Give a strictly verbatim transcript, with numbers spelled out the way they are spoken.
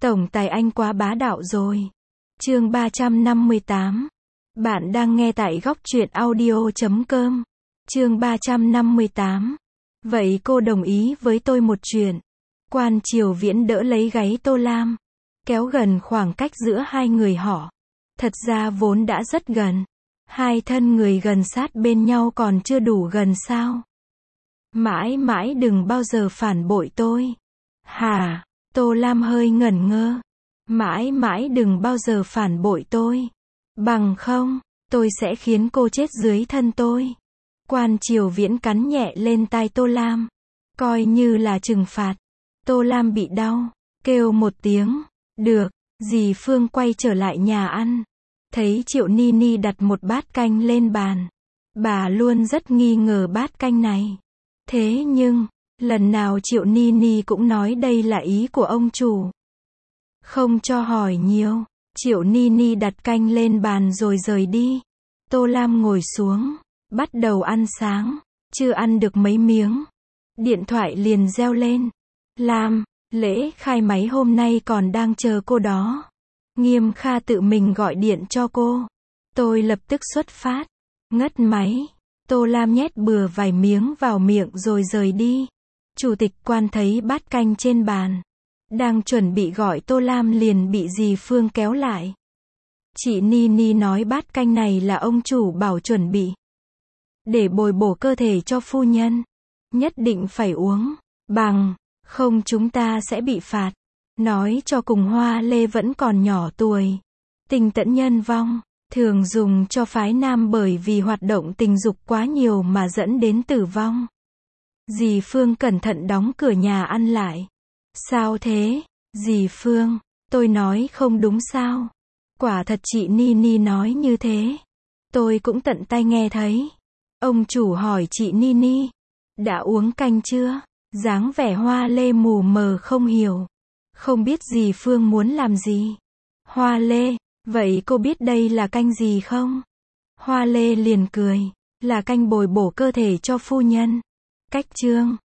Tổng tài anh quá bá đạo rồi. Chương ba trăm năm mươi tám. Bạn đang nghe tại góc truyện audio chấm com. Chương ba trăm năm mươi tám. Vậy cô đồng ý với tôi một chuyện. Quan Triều Viễn đỡ lấy gáy Tô Lam, kéo gần khoảng cách giữa hai người họ. Thật ra vốn đã rất gần. Hai thân người gần sát bên nhau còn chưa đủ gần sao? Mãi mãi đừng bao giờ phản bội tôi. Hả? Tô Lam hơi ngẩn ngơ. Mãi mãi đừng bao giờ phản bội tôi. Bằng không, tôi sẽ khiến cô chết dưới thân tôi. Quan Triều Viễn cắn nhẹ lên tai Tô Lam, coi như là trừng phạt. Tô Lam bị đau, kêu một tiếng. Được. Dì Phương quay trở lại nhà ăn, thấy Triệu Ni Ni đặt một bát canh lên bàn. Bà luôn rất nghi ngờ bát canh này. Thế nhưng, lần nào Triệu Ni Ni cũng nói đây là ý của ông chủ. Không cho hỏi nhiều, Triệu Ni Ni đặt canh lên bàn rồi rời đi. Tô Lam ngồi xuống, bắt đầu ăn sáng. Chưa ăn được mấy miếng, điện thoại liền reo lên. Lam, lễ khai máy hôm nay còn đang chờ cô đó. Nghiêm Kha tự mình gọi điện cho cô. Tôi lập tức xuất phát. Ngất máy. Tô Lam nhét bừa vài miếng vào miệng rồi rời đi. Chủ tịch Quan thấy bát canh trên bàn, đang chuẩn bị gọi Tô Lam liền bị dì Phương kéo lại. Chị Ni Ni nói bát canh này là ông chủ bảo chuẩn bị để bồi bổ cơ thể cho phu nhân. Nhất định phải uống, bằng không chúng ta sẽ bị phạt. Nói cho cùng Hoa Lê vẫn còn nhỏ tuổi. Tình tẫn nhân vong, thường dùng cho phái nam bởi vì hoạt động tình dục quá nhiều mà dẫn đến tử vong. Dì Phương cẩn thận đóng cửa nhà ăn lại. Sao thế, dì Phương, tôi nói không đúng sao? Quả thật chị Ni Ni nói như thế. Tôi cũng tận tai nghe thấy. Ông chủ hỏi chị Ni Ni, đã uống canh chưa? Dáng vẻ Hoa Lê mù mờ không hiểu. Không biết dì Phương muốn làm gì. Hoa Lê, vậy cô biết đây là canh gì không? Hoa Lê liền cười, là canh bồi bổ cơ thể cho phu nhân. Cách chương